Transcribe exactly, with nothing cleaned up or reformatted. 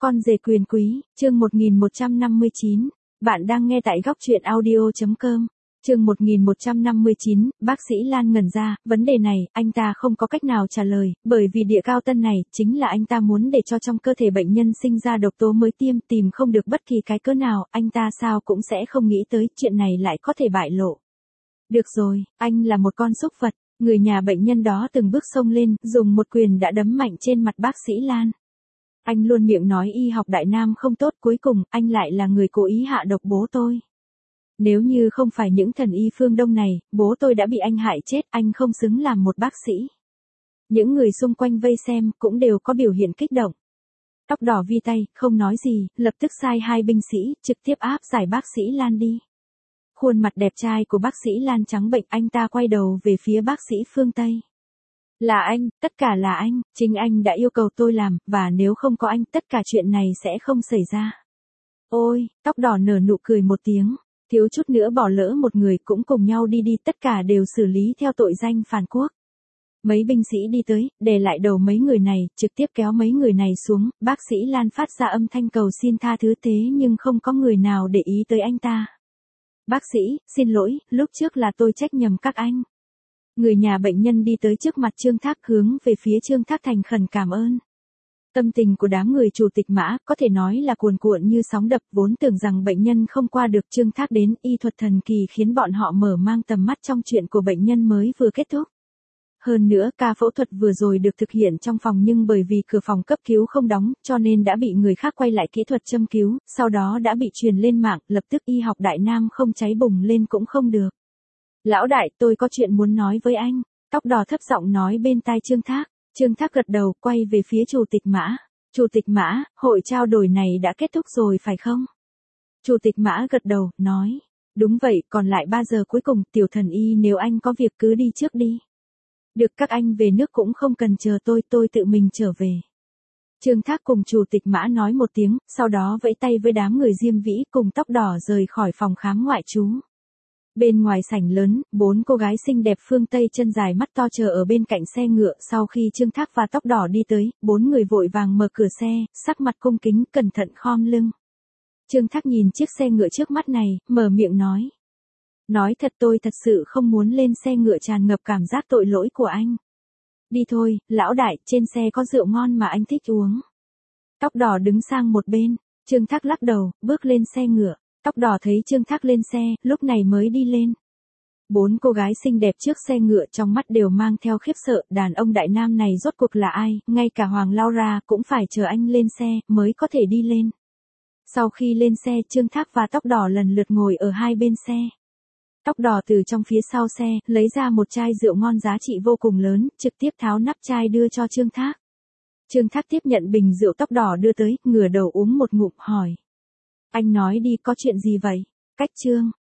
Con rể quyền quý, chương một nghìn một trăm năm mươi chín. Bạn đang nghe tại góc truyện audio chấm com. Chương một nghìn một trăm năm mươi chín, bác sĩ Lan ngẩn ra, vấn đề này, anh ta không có cách nào trả lời, bởi vì địa cao tân này, chính là anh ta muốn để cho trong cơ thể bệnh nhân sinh ra độc tố mới tiêm, tìm không được bất kỳ cái cớ nào, anh ta sao cũng sẽ không nghĩ tới, chuyện này lại có thể bại lộ. Được rồi, anh là một con súc vật, người nhà bệnh nhân đó từng bước xông lên, dùng một quyền đã đấm mạnh trên mặt bác sĩ Lan. Anh luôn miệng nói y học Đại Nam không tốt, cuối cùng, anh lại là người cố ý hạ độc bố tôi. Nếu như không phải những thần y phương Đông này, bố tôi đã bị anh hại chết, anh không xứng làm một bác sĩ. Những người xung quanh vây xem, cũng đều có biểu hiện kích động. Tóc đỏ vi tay, không nói gì, lập tức sai hai binh sĩ, trực tiếp áp giải bác sĩ Lan đi. Khuôn mặt đẹp trai của bác sĩ Lan trắng bệch, anh ta quay đầu về phía bác sĩ phương Tây. Là anh, tất cả là anh, chính anh đã yêu cầu tôi làm, và nếu không có anh, tất cả chuyện này sẽ không xảy ra. Ôi, tóc đỏ nở nụ cười một tiếng, thiếu chút nữa bỏ lỡ một người, cũng cùng nhau đi đi, tất cả đều xử lý theo tội danh phản quốc. Mấy binh sĩ đi tới, đè lại đầu mấy người này, trực tiếp kéo mấy người này xuống, bác sĩ Lan phát ra âm thanh cầu xin tha thứ, thế nhưng không có người nào để ý tới anh ta. Bác sĩ, xin lỗi, lúc trước là tôi trách nhầm các anh. Người nhà bệnh nhân đi tới trước mặt Trương Thác, hướng về phía Trương Thác thành khẩn cảm ơn. Tâm tình của đám người chủ tịch Mã, có thể nói là cuồn cuộn như sóng đập, vốn tưởng rằng bệnh nhân không qua được, Trương Thác đến, y thuật thần kỳ khiến bọn họ mở mang tầm mắt trong chuyện của bệnh nhân mới vừa kết thúc. Hơn nữa, ca phẫu thuật vừa rồi được thực hiện trong phòng nhưng bởi vì cửa phòng cấp cứu không đóng, cho nên đã bị người khác quay lại kỹ thuật châm cứu, sau đó đã bị truyền lên mạng, lập tức y học Đại Nam không cháy bùng lên cũng không được. Lão đại, tôi có chuyện muốn nói với anh. Tóc đỏ thấp giọng nói bên tai Trương Thác. Trương Thác gật đầu, quay về phía chủ tịch Mã. Chủ tịch Mã, hội trao đổi này đã kết thúc rồi phải không? Chủ tịch Mã gật đầu, nói. Đúng vậy, còn lại ba giờ cuối cùng, tiểu thần y nếu anh có việc cứ đi trước đi. Được, các anh về nước cũng không cần chờ tôi, tôi tự mình trở về. Trương Thác cùng chủ tịch Mã nói một tiếng, sau đó vẫy tay với đám người Diêm Vĩ cùng tóc đỏ rời khỏi phòng khám ngoại trú. Bên ngoài sảnh lớn, bốn cô gái xinh đẹp phương Tây chân dài mắt to chờ ở bên cạnh xe ngựa, sau khi Trương Thác và tóc đỏ đi tới, bốn người vội vàng mở cửa xe, sắc mặt cung kính, cẩn thận khom lưng. Trương Thác nhìn chiếc xe ngựa trước mắt này, mở miệng nói. Nói thật, tôi thật sự không muốn lên xe ngựa, tràn ngập cảm giác tội lỗi của anh. Đi thôi, lão đại, trên xe có rượu ngon mà anh thích uống. Tóc đỏ đứng sang một bên, Trương Thác lắc đầu, bước lên xe ngựa. Tóc đỏ thấy Trương Thác lên xe, lúc này mới đi lên. Bốn cô gái xinh đẹp trước xe ngựa trong mắt đều mang theo khiếp sợ, đàn ông Đại Nam này rốt cuộc là ai, ngay cả Hoàng Laura cũng phải chờ anh lên xe, mới có thể đi lên. Sau khi lên xe, Trương Thác và tóc đỏ lần lượt ngồi ở hai bên xe. Tóc đỏ từ trong phía sau xe, lấy ra một chai rượu ngon giá trị vô cùng lớn, trực tiếp tháo nắp chai đưa cho Trương Thác. Trương Thác tiếp nhận bình rượu tóc đỏ đưa tới, ngửa đầu uống một ngụm, hỏi. Anh nói đi, có chuyện gì vậy? Cách Trương,